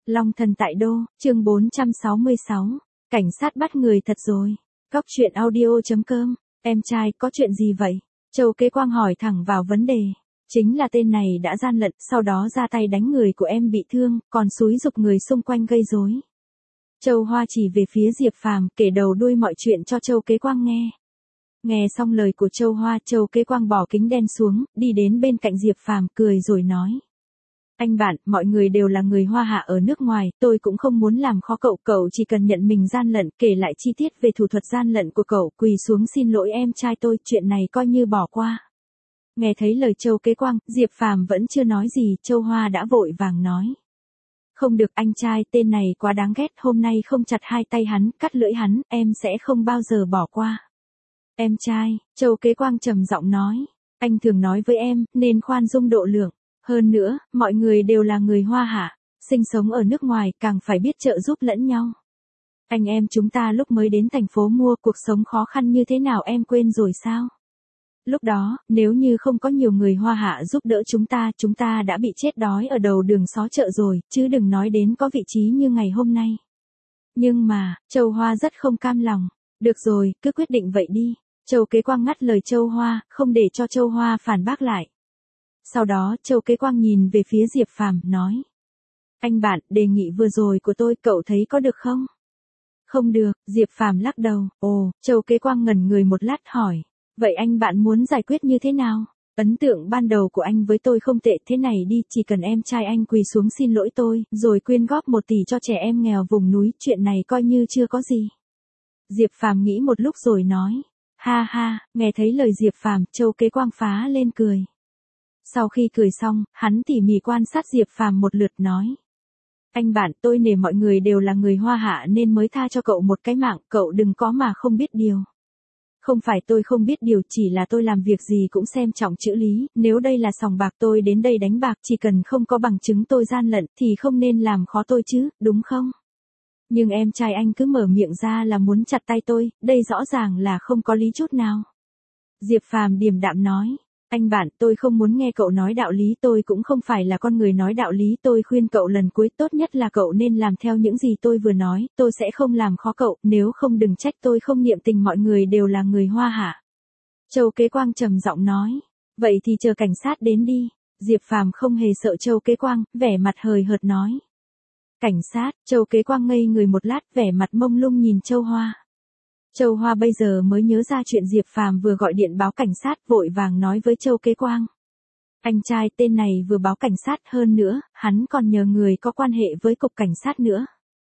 Long thần tại đô, chương 466. Cảnh sát bắt người thật rồi. Góc chuyện audio.com. Em trai, có chuyện gì vậy? Châu Kế Quang hỏi thẳng vào vấn đề. Chính là tên này đã gian lận, sau đó ra tay đánh người của em bị thương, còn xúi giục người xung quanh gây rối. Châu Hoa chỉ về phía Diệp Phàm, kể đầu đuôi mọi chuyện cho Châu Kế Quang nghe. Nghe xong lời của Châu Hoa, Châu Kế Quang bỏ kính đen xuống, đi đến bên cạnh Diệp Phàm, cười rồi nói. Anh bạn, mọi người đều là người Hoa hạ ở nước ngoài, tôi cũng không muốn làm khó cậu, cậu chỉ cần nhận mình gian lận, kể lại chi tiết về thủ thuật gian lận của cậu, quỳ xuống xin lỗi em trai tôi, chuyện này coi như bỏ qua. Nghe thấy lời Châu Kế Quang, Diệp Phàm vẫn chưa nói gì, Châu Hoa đã vội vàng nói. Không được anh trai, tên này quá đáng ghét, hôm nay không chặt hai tay hắn, cắt lưỡi hắn, em sẽ không bao giờ bỏ qua. Em trai, Châu Kế Quang trầm giọng nói, anh thường nói với em, nên khoan dung độ lượng. Hơn nữa, mọi người đều là người Hoa hạ, sinh sống ở nước ngoài, càng phải biết trợ giúp lẫn nhau. Anh em chúng ta lúc mới đến thành phố mua cuộc sống khó khăn như thế nào em quên rồi sao? Lúc đó, nếu như không có nhiều người Hoa hạ giúp đỡ chúng ta đã bị chết đói ở đầu đường xó chợ rồi, chứ đừng nói đến có vị trí như ngày hôm nay. Nhưng mà, Châu Hoa rất không cam lòng. Được rồi, cứ quyết định vậy đi. Châu Kế Quang ngắt lời Châu Hoa, không để cho Châu Hoa phản bác lại. Sau đó, Châu Kế Quang nhìn về phía Diệp Phàm, nói. Anh bạn, đề nghị vừa rồi của tôi, cậu thấy có được không? Không được, Diệp Phàm lắc đầu. Ồ, Châu Kế Quang ngẩn người một lát hỏi. Vậy anh bạn muốn giải quyết như thế nào? Ấn tượng ban đầu của anh với tôi không tệ, thế này đi, chỉ cần em trai anh quỳ xuống xin lỗi tôi, rồi quyên góp 1 tỷ cho trẻ em nghèo vùng núi, chuyện này coi như chưa có gì. Diệp Phàm nghĩ một lúc rồi nói. Ha ha, nghe thấy lời Diệp Phàm, Châu Kế Quang phá lên cười. Sau khi cười xong, hắn tỉ mỉ quan sát Diệp Phàm một lượt nói. Anh bạn, tôi nể mọi người đều là người Hoa hạ nên mới tha cho cậu một cái mạng, cậu đừng có mà không biết điều. Không phải tôi không biết điều, chỉ là tôi làm việc gì cũng xem trọng chữ lý, nếu đây là sòng bạc tôi đến đây đánh bạc, chỉ cần không có bằng chứng tôi gian lận thì không nên làm khó tôi chứ, đúng không? Nhưng em trai anh cứ mở miệng ra là muốn chặt tay tôi, đây rõ ràng là không có lý chút nào. Diệp Phàm điềm đạm nói. Anh bạn, tôi không muốn nghe cậu nói đạo lý, tôi cũng không phải là con người nói đạo lý, tôi khuyên cậu lần cuối tốt nhất là cậu nên làm theo những gì tôi vừa nói, tôi sẽ không làm khó cậu, nếu không đừng trách tôi không niệm tình, mọi người đều là người Hoa hạ. Châu Kế Quang trầm giọng nói, vậy thì chờ cảnh sát đến đi. Diệp Phàm không hề sợ Châu Kế Quang, vẻ mặt hời hợt nói. Cảnh sát, Châu Kế Quang ngây người một lát, vẻ mặt mông lung nhìn Châu Hoa. Châu Hoa bây giờ mới nhớ ra chuyện Diệp Phàm vừa gọi điện báo cảnh sát, vội vàng nói với Châu Kế Quang. Anh trai, tên này vừa báo cảnh sát, hơn nữa, hắn còn nhờ người có quan hệ với cục cảnh sát nữa.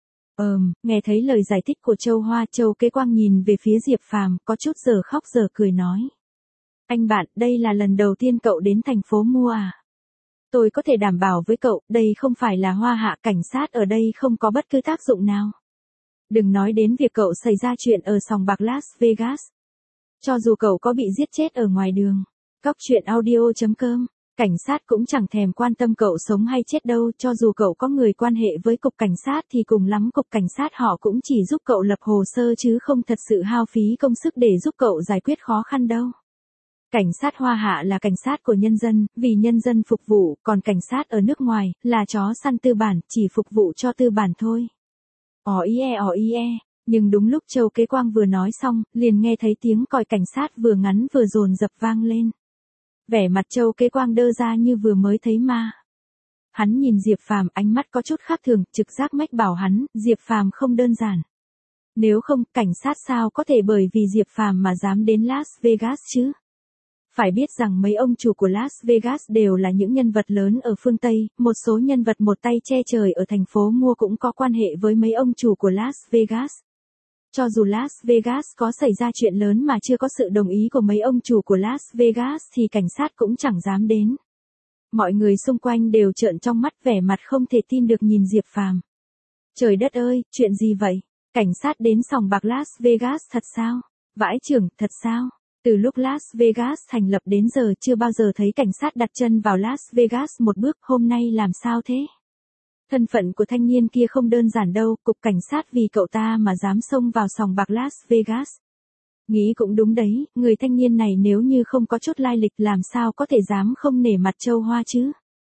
Nghe thấy lời giải thích của Châu Hoa, Châu Kế Quang nhìn về phía Diệp Phàm, có chút giờ khóc giờ cười nói. Anh bạn, đây là lần đầu tiên cậu đến thành phố mua à? Tôi có thể đảm bảo với cậu, đây không phải là Hoa hạ, cảnh sát ở đây không có bất cứ tác dụng nào. Đừng nói đến việc cậu xảy ra chuyện ở sòng bạc Las Vegas. Cho dù cậu có bị giết chết ở ngoài đường. Góc chuyện audio.com. Cảnh sát cũng chẳng thèm quan tâm cậu sống hay chết đâu, cho dù cậu có người quan hệ với cục cảnh sát thì cùng lắm cục cảnh sát họ cũng chỉ giúp cậu lập hồ sơ chứ không thật sự hao phí công sức để giúp cậu giải quyết khó khăn đâu. Cảnh sát Hoa hạ là cảnh sát của nhân dân, vì nhân dân phục vụ, còn cảnh sát ở nước ngoài là chó săn tư bản, chỉ phục vụ cho tư bản thôi. Ò ie. Nhưng đúng lúc Châu Kế Quang vừa nói xong, liền nghe thấy tiếng còi cảnh sát vừa ngắn vừa dồn dập vang lên. Vẻ mặt Châu Kế Quang đơ ra như vừa mới thấy ma. Hắn nhìn Diệp Phàm, ánh mắt có chút khác thường, trực giác mách bảo hắn, Diệp Phàm không đơn giản. Nếu không, cảnh sát sao có thể bởi vì Diệp Phàm mà dám đến Las Vegas chứ? Phải biết rằng mấy ông chủ của Las Vegas đều là những nhân vật lớn ở phương Tây, một số nhân vật một tay che trời ở thành phố mua cũng có quan hệ với mấy ông chủ của Las Vegas. Cho dù Las Vegas có xảy ra chuyện lớn mà chưa có sự đồng ý của mấy ông chủ của Las Vegas thì cảnh sát cũng chẳng dám đến. Mọi người xung quanh đều trợn trong mắt, vẻ mặt không thể tin được nhìn Diệp Phàm. Trời đất ơi, chuyện gì vậy? Cảnh sát đến sòng bạc Las Vegas thật sao? Vãi chưởng, thật sao? Từ lúc Las Vegas thành lập đến giờ chưa bao giờ thấy cảnh sát đặt chân vào Las Vegas một bước, hôm nay làm sao thế? Thân phận của thanh niên kia không đơn giản đâu, cục cảnh sát vì cậu ta mà dám xông vào sòng bạc Las Vegas. Nghĩ cũng đúng đấy, người thanh niên này nếu như không có chút lai lịch làm sao có thể dám không nể mặt Châu Hoa chứ?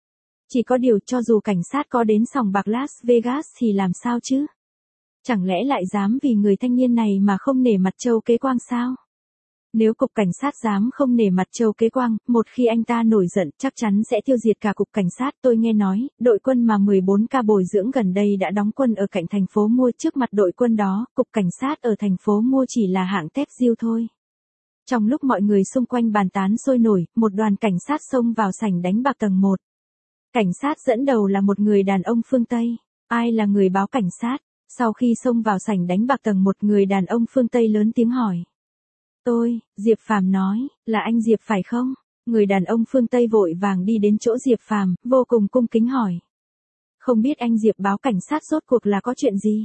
Chỉ có điều cho dù cảnh sát có đến sòng bạc Las Vegas thì làm sao chứ? Chẳng lẽ lại dám vì người thanh niên này mà không nể mặt Châu Kế Quang sao? Nếu cục cảnh sát dám không nể mặt Châu Kế Quang, một khi anh ta nổi giận chắc chắn sẽ tiêu diệt cả cục cảnh sát. Tôi nghe nói, đội quân mà 14K bồi dưỡng gần đây đã đóng quân ở cạnh thành phố Mua. Trước mặt đội quân đó, cục cảnh sát ở thành phố Mua chỉ là hạng tép diêu thôi. Trong lúc mọi người xung quanh bàn tán sôi nổi, một đoàn cảnh sát xông vào sảnh đánh bạc tầng 1. Cảnh sát dẫn đầu là một người đàn ông phương Tây. Ai là người báo cảnh sát? Sau khi xông vào sảnh đánh bạc tầng 1, người đàn ông phương Tây lớn tiếng hỏi. Tôi, Diệp Phàm nói, là anh Diệp phải không? Người đàn ông phương Tây vội vàng đi đến chỗ Diệp Phàm, vô cùng cung kính hỏi. Không biết anh Diệp báo cảnh sát rốt cuộc là có chuyện gì?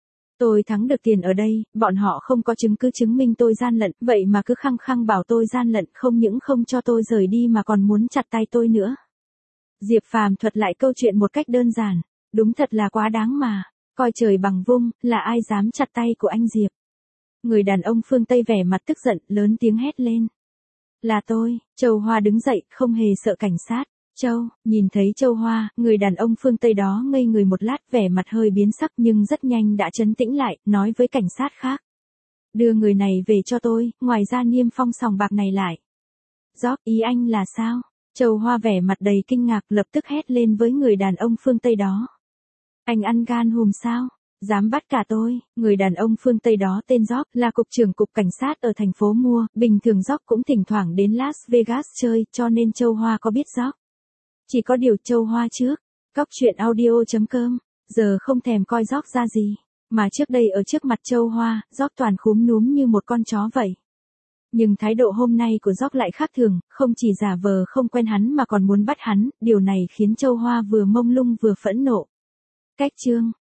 Tôi thắng được tiền ở đây, bọn họ không có chứng cứ chứng minh tôi gian lận, vậy mà cứ khăng khăng bảo tôi gian lận, không những không cho tôi rời đi mà còn muốn chặt tay tôi nữa. Diệp Phàm thuật lại câu chuyện một cách đơn giản, đúng thật là quá đáng mà, coi trời bằng vung, là ai dám chặt tay của anh Diệp? Người đàn ông phương Tây vẻ mặt tức giận, lớn tiếng hét lên. Là tôi. Châu Hoa đứng dậy, không hề sợ cảnh sát. Châu, nhìn thấy Châu Hoa, người đàn ông phương Tây đó ngây người một lát, vẻ mặt hơi biến sắc nhưng rất nhanh đã trấn tĩnh lại, nói với cảnh sát khác. Đưa người này về cho tôi, ngoài ra niêm phong sòng bạc này lại. Gióp, ý anh là sao? Châu Hoa vẻ mặt đầy kinh ngạc, lập tức hét lên với người đàn ông phương Tây đó. Anh ăn gan hùm sao? Dám bắt cả tôi. Người đàn ông phương Tây đó tên Jock, là cục trưởng cục cảnh sát ở thành phố Mua. Bình thường Jock cũng thỉnh thoảng đến Las Vegas chơi, cho nên Châu Hoa có biết Jock. Chỉ có điều Châu Hoa trước, Cóc truyện audio.com, giờ không thèm coi Jock ra gì. Mà trước đây ở trước mặt Châu Hoa, Jock toàn khúm núm như một con chó vậy. Nhưng thái độ hôm nay của Jock lại khác thường, không chỉ giả vờ không quen hắn mà còn muốn bắt hắn, điều này khiến Châu Hoa vừa mông lung vừa phẫn nộ. Cách chương